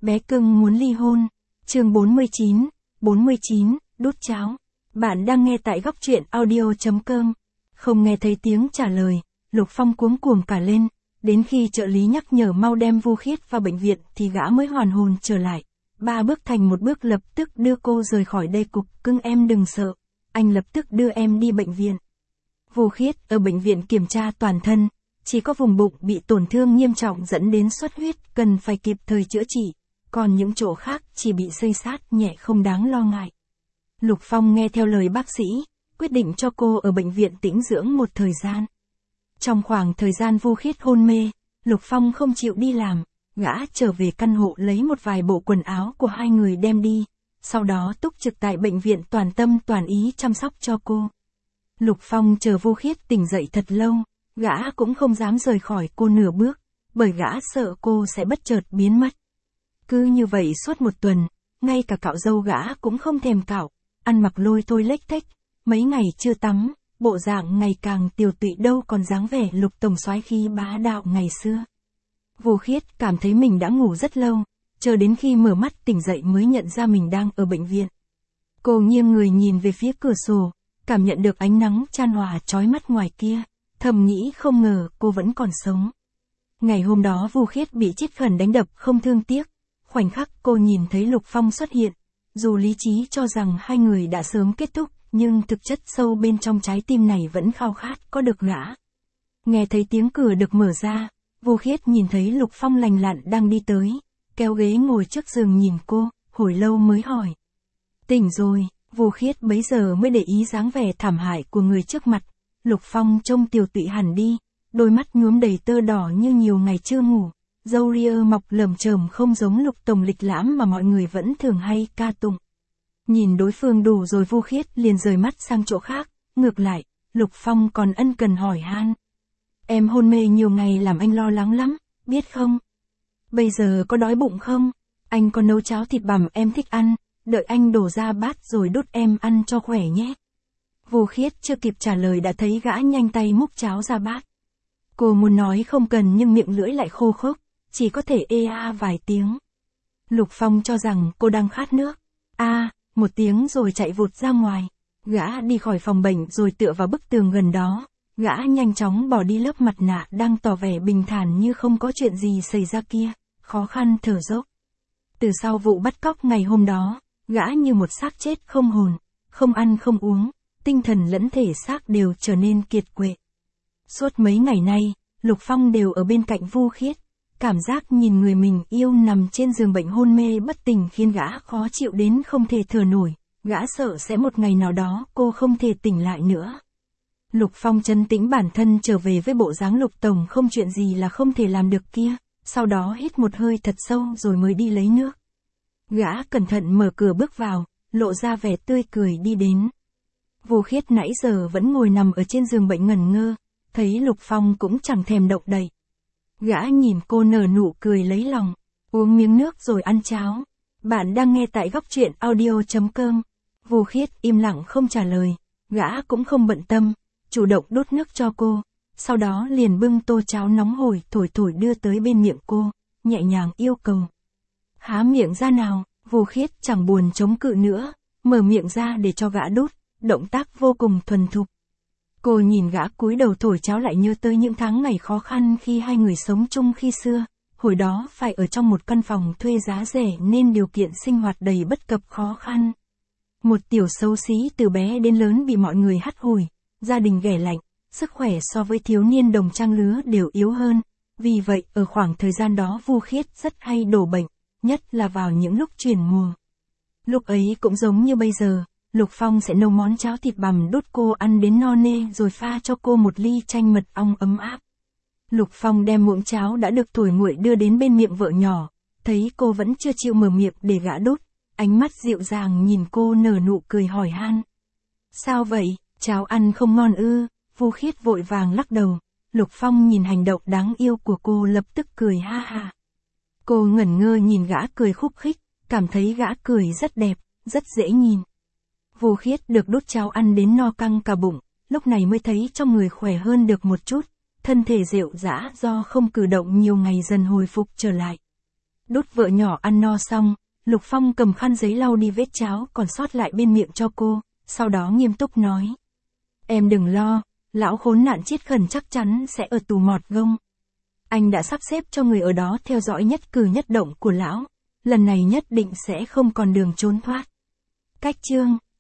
Bé cưng muốn ly hôn. Chương 49, đút cháo. Bạn đang nghe tại góc truyện audio.com. Không nghe thấy tiếng trả lời, Lục Phong cuống cuồng cả lên, đến khi trợ lý nhắc nhở mau đem Vu Khiết vào bệnh viện thì gã mới hoàn hồn trở lại. 3 bước thành một bước lập tức đưa cô rời khỏi đây. Cục cưng em đừng sợ, anh lập tức đưa em đi bệnh viện. Vu Khiết ở bệnh viện kiểm tra toàn thân, chỉ có vùng bụng bị tổn thương nghiêm trọng dẫn đến xuất huyết, cần phải kịp thời chữa trị, còn những chỗ khác chỉ bị xây xát nhẹ không đáng lo ngại. Lục Phong nghe theo lời bác sĩ, quyết định cho cô ở bệnh viện tĩnh dưỡng một thời gian. Trong khoảng thời gian Vu Khiết hôn mê, Lục Phong không chịu đi làm, gã trở về căn hộ lấy một vài bộ quần áo của hai người đem đi, sau đó túc trực tại bệnh viện toàn tâm toàn ý chăm sóc cho cô. Lục Phong chờ Vu Khiết tỉnh dậy thật lâu, gã cũng không dám rời khỏi cô nửa bước, bởi gã sợ cô sẽ bất chợt biến mất. Cứ như vậy suốt một tuần, ngay cả cạo râu gã cũng không thèm cạo, ăn mặc lôi thôi lếch thếch, mấy ngày chưa tắm, bộ dạng ngày càng tiều tụy đâu còn dáng vẻ Lục tổng soái khí bá đạo ngày xưa. Vu Khiết cảm thấy mình đã ngủ rất lâu, chờ đến khi mở mắt tỉnh dậy mới nhận ra mình đang ở bệnh viện. Cô nghiêng người nhìn về phía cửa sổ, cảm nhận được ánh nắng chan hòa chói mắt ngoài kia, thầm nghĩ không ngờ cô vẫn còn sống. Ngày hôm đó Vu Khiết bị Chiết Khẩn đánh đập không thương tiếc, khoảnh khắc cô nhìn thấy Lục Phong xuất hiện, dù lý trí cho rằng hai người đã sớm kết thúc, nhưng thực chất sâu bên trong trái tim này vẫn khao khát có được gã. Nghe thấy tiếng cửa được mở ra, Vu Khiết nhìn thấy Lục Phong lành lặn đang đi tới, kéo ghế ngồi trước giường nhìn cô, hồi lâu mới hỏi. Tỉnh rồi. Vu Khiết bấy giờ mới để ý dáng vẻ thảm hại của người trước mặt. Lục Phong trông tiều tụy hẳn đi, đôi mắt nhuốm đầy tơ đỏ như nhiều ngày chưa ngủ, râu ria mọc lởm chởm không giống Lục tổng lịch lãm mà mọi người vẫn thường hay ca tụng. Nhìn đối phương đủ rồi Vu Khiết liền rời mắt sang chỗ khác, ngược lại, Lục Phong còn ân cần hỏi han. Em hôn mê nhiều ngày làm anh lo lắng lắm, biết không? Bây giờ có đói bụng không? Anh có nấu cháo thịt bằm em thích ăn, đợi anh đổ ra bát rồi đút em ăn cho khỏe nhé. Vu Khiết chưa kịp trả lời đã thấy gã nhanh tay múc cháo ra bát. Cô muốn nói không cần nhưng miệng lưỡi lại khô khốc, chỉ có thể ê a vài tiếng. Lục Phong cho rằng cô đang khát nước. Một tiếng rồi chạy vụt ra ngoài. Gã đi khỏi phòng bệnh rồi tựa vào bức tường gần đó. Gã nhanh chóng bỏ đi lớp mặt nạ đang tỏ vẻ bình thản như không có chuyện gì xảy ra kia, khó khăn thở dốc. Từ sau vụ bắt cóc ngày hôm đó, gã như một xác chết không hồn, không ăn không uống, tinh thần lẫn thể xác đều trở nên kiệt quệ. Suốt mấy ngày nay, Lục Phong đều ở bên cạnh Vu Khiết, cảm giác nhìn người mình yêu nằm trên giường bệnh hôn mê bất tỉnh khiến gã khó chịu đến không thể thở nổi, gã sợ sẽ một ngày nào đó cô không thể tỉnh lại nữa. Lục Phong trấn tĩnh bản thân trở về với bộ dáng Lục tổng không chuyện gì là không thể làm được kia, sau đó hít một hơi thật sâu rồi mới đi lấy nước. Gã cẩn thận mở cửa bước vào, lộ ra vẻ tươi cười đi đến. Vu Khiết nãy giờ vẫn ngồi nằm ở trên giường bệnh ngẩn ngơ, thấy Lục Phong cũng chẳng thèm động đậy. Gã nhìn cô nở nụ cười lấy lòng, uống miếng nước rồi ăn cháo. Bạn đang nghe tại góc truyện audio.com. Vu Khiết im lặng không trả lời, gã cũng không bận tâm, chủ động đút nước cho cô, sau đó liền bưng tô cháo nóng hổi thổi thổi đưa tới bên miệng cô, nhẹ nhàng yêu cầu. Há miệng ra nào. Vu Khiết chẳng buồn chống cự nữa, mở miệng ra để cho gã đút, động tác vô cùng thuần thục. Cô nhìn gã cúi đầu thổi cháo lại nhớ tới những tháng ngày khó khăn khi hai người sống chung khi xưa, hồi đó phải ở trong một căn phòng thuê giá rẻ nên điều kiện sinh hoạt đầy bất cập khó khăn. Một tiểu xấu xí từ bé đến lớn bị mọi người hắt hủi, gia đình ghẻ lạnh, sức khỏe so với thiếu niên đồng trang lứa đều yếu hơn, vì vậy ở khoảng thời gian đó Vu Khiết rất hay đổ bệnh, nhất là vào những lúc chuyển mùa. Lúc ấy cũng giống như bây giờ, Lục Phong sẽ nấu món cháo thịt bằm đút cô ăn đến no nê rồi pha cho cô một ly chanh mật ong ấm áp. Lục Phong đem muỗng cháo đã được thổi nguội đưa đến bên miệng vợ nhỏ, thấy cô vẫn chưa chịu mở miệng để gã đút, ánh mắt dịu dàng nhìn cô nở nụ cười hỏi han. Sao vậy, cháo ăn không ngon ư? Vu Khiết vội vàng lắc đầu. Lục Phong nhìn hành động đáng yêu của cô lập tức cười ha ha. Cô ngẩn ngơ nhìn gã cười khúc khích, cảm thấy gã cười rất đẹp, rất dễ nhìn. Vu Khiết được đút cháo ăn đến no căng cả bụng, lúc này mới thấy trong người khỏe hơn được một chút, thân thể rệu rã do không cử động nhiều ngày dần hồi phục trở lại. Đút vợ nhỏ ăn no xong, Lục Phong cầm khăn giấy lau đi vết cháo còn sót lại bên miệng cho cô, sau đó nghiêm túc nói. Em đừng lo, lão khốn nạn Chiết Khẩn chắc chắn sẽ ở tù mọt gông. Anh đã sắp xếp cho người ở đó theo dõi nhất cử nhất động của lão, lần này nhất định sẽ không còn đường trốn thoát. Cách chương